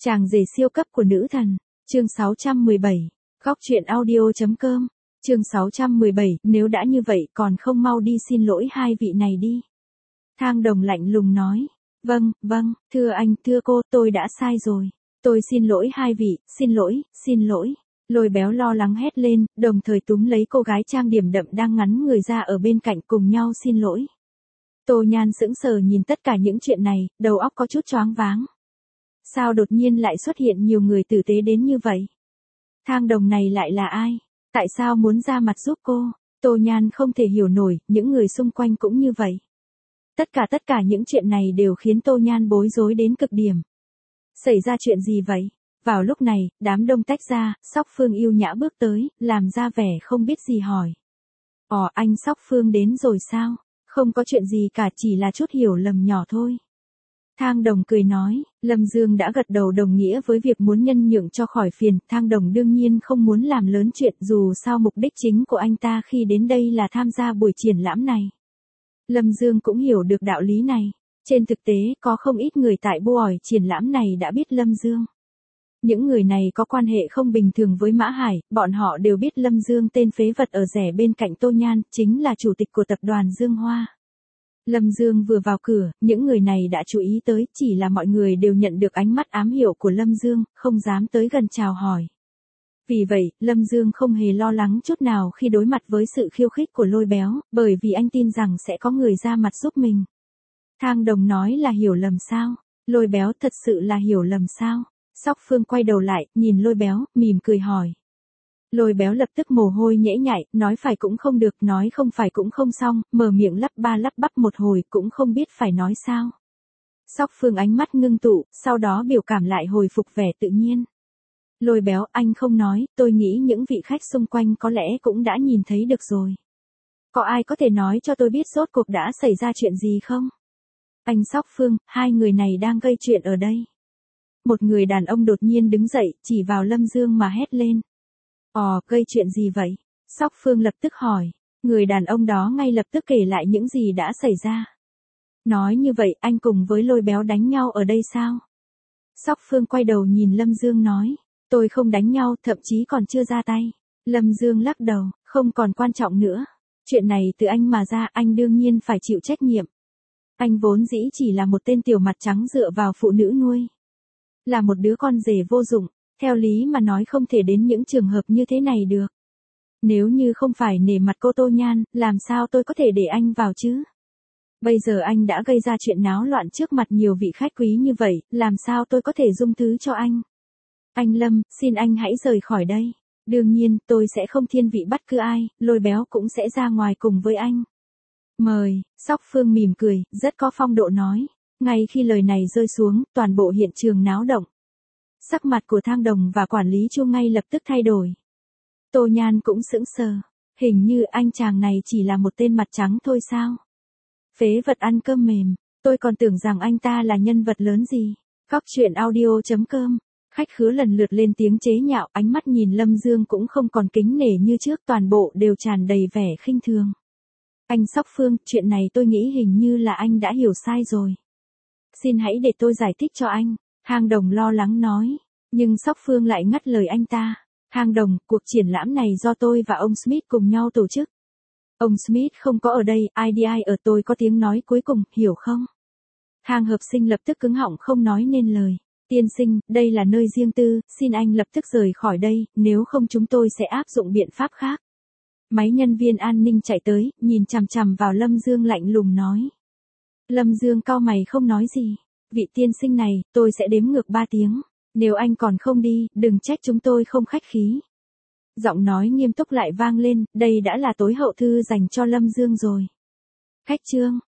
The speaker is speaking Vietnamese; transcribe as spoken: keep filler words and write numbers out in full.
Chàng rể siêu cấp của nữ thần, chương sáu trăm mười bảy, góc truyện audio.com, chương sáu trăm mười bảy, nếu đã như vậy còn không mau đi xin lỗi hai vị này đi. Thang Đồng lạnh lùng nói, vâng, vâng, thưa anh, thưa cô, tôi đã sai rồi. Tôi xin lỗi hai vị, xin lỗi, xin lỗi. Lôi Béo lo lắng hét lên, đồng thời túm lấy cô gái trang điểm đậm đang ngắn người ra ở bên cạnh cùng nhau xin lỗi. Tô Nhan sững sờ nhìn tất cả những chuyện này, đầu óc có chút choáng váng. Sao đột nhiên lại xuất hiện nhiều người tử tế đến như vậy? Thang Đồng này lại là ai? Tại sao muốn ra mặt giúp cô? Tô Nhan không thể hiểu nổi, những người xung quanh cũng như vậy. Tất cả tất cả những chuyện này đều khiến Tô Nhan bối rối đến cực điểm. Xảy ra chuyện gì vậy? Vào lúc này, đám đông tách ra, Sóc Phương yêu nhã bước tới, làm ra vẻ không biết gì hỏi. Ồ, anh Sóc Phương đến rồi sao? Không có chuyện gì cả, chỉ là chút hiểu lầm nhỏ thôi. Thang Đồng cười nói, Lâm Dương đã gật đầu đồng nghĩa với việc muốn nhân nhượng cho khỏi phiền. Thang Đồng đương nhiên không muốn làm lớn chuyện, dù sao mục đích chính của anh ta khi đến đây là tham gia buổi triển lãm này. Lâm Dương cũng hiểu được đạo lý này. Trên thực tế, có không ít người tại buổi triển lãm này đã biết Lâm Dương. Những người này có quan hệ không bình thường với Mã Hải, bọn họ đều biết Lâm Dương tên phế vật ở rẻ bên cạnh Tô Nhan, chính là chủ tịch của tập đoàn Dương Hoa. Lâm Dương vừa vào cửa, những người này đã chú ý tới, chỉ là mọi người đều nhận được ánh mắt ám hiệu của Lâm Dương, không dám tới gần chào hỏi. Vì vậy, Lâm Dương không hề lo lắng chút nào khi đối mặt với sự khiêu khích của Lôi Béo, bởi vì anh tin rằng sẽ có người ra mặt giúp mình. Thang Đồng nói là hiểu lầm sao? Lôi Béo thật sự là hiểu lầm sao? Sóc Phương quay đầu lại, nhìn Lôi Béo, mỉm cười hỏi. Lôi Béo lập tức mồ hôi nhễ nhại, nói phải cũng không được, nói không phải cũng không xong, mở miệng lắp ba lắp bắp một hồi cũng không biết phải nói sao. Sóc Phương ánh mắt ngưng tụ, sau đó biểu cảm lại hồi phục vẻ tự nhiên. Lôi Béo, anh không nói, tôi nghĩ những vị khách xung quanh có lẽ cũng đã nhìn thấy được rồi. Có ai có thể nói cho tôi biết rốt cuộc đã xảy ra chuyện gì không? Anh Sóc Phương, hai người này đang gây chuyện ở đây. Một người đàn ông đột nhiên đứng dậy, chỉ vào Lâm Dương mà hét lên. Ồ, gây chuyện gì vậy? Sóc Phương lập tức hỏi. Người đàn ông đó ngay lập tức kể lại những gì đã xảy ra. Nói như vậy, anh cùng với Lôi Béo đánh nhau ở đây sao? Sóc Phương quay đầu nhìn Lâm Dương nói. Tôi không đánh nhau, thậm chí còn chưa ra tay. Lâm Dương lắc đầu, không còn quan trọng nữa. Chuyện này từ anh mà ra, anh đương nhiên phải chịu trách nhiệm. Anh vốn dĩ chỉ là một tên tiểu mặt trắng dựa vào phụ nữ nuôi. Là một đứa con rể vô dụng, theo lý mà nói không thể đến những trường hợp như thế này được. Nếu như không phải nể mặt cô Tô Nhan, làm sao tôi có thể để anh vào chứ? Bây giờ anh đã gây ra chuyện náo loạn trước mặt nhiều vị khách quý như vậy, làm sao tôi có thể dung thứ cho anh? Anh Lâm, xin anh hãy rời khỏi đây. Đương nhiên, tôi sẽ không thiên vị bắt cứ ai, Lôi Béo cũng sẽ ra ngoài cùng với anh. Mời, Sóc Phương mỉm cười, rất có phong độ nói. Ngay khi lời này rơi xuống, toàn bộ hiện trường náo động. Sắc mặt của Thang Đồng và quản lý Chu ngay lập tức thay đổi. Tô Nhan cũng sững sờ. Hình như anh chàng này chỉ là một tên mặt trắng thôi sao? Phế vật ăn cơm mềm. Tôi còn tưởng rằng anh ta là nhân vật lớn gì. Góc truyện audio.com. Khách khứa lần lượt lên tiếng chế nhạo, ánh mắt nhìn Lâm Dương cũng không còn kính nể như trước, toàn bộ đều tràn đầy vẻ khinh thường. Anh Sóc Phương, chuyện này tôi nghĩ hình như là anh đã hiểu sai rồi. Xin hãy để tôi giải thích cho anh. Thang Đồng lo lắng nói. Nhưng Sóc Phương lại ngắt lời anh ta. Thang Đồng, cuộc triển lãm này do tôi và ông Smith cùng nhau tổ chức. Ông Smith không có ở đây, ai đi ai ở, tôi có tiếng nói cuối cùng, hiểu không? Thang Hợp Sinh lập tức cứng họng không nói nên lời. Tiên sinh, đây là nơi riêng tư, xin anh lập tức rời khỏi đây, nếu không chúng tôi sẽ áp dụng biện pháp khác. Máy nhân viên an ninh chạy tới, nhìn chằm chằm vào Lâm Dương lạnh lùng nói. Lâm Dương cau mày không nói gì. Vị tiên sinh này, tôi sẽ đếm ngược ba tiếng. Nếu anh còn không đi, đừng trách chúng tôi không khách khí. Giọng nói nghiêm túc lại vang lên, đây đã là tối hậu thư dành cho Lâm Dương rồi. Khách trương,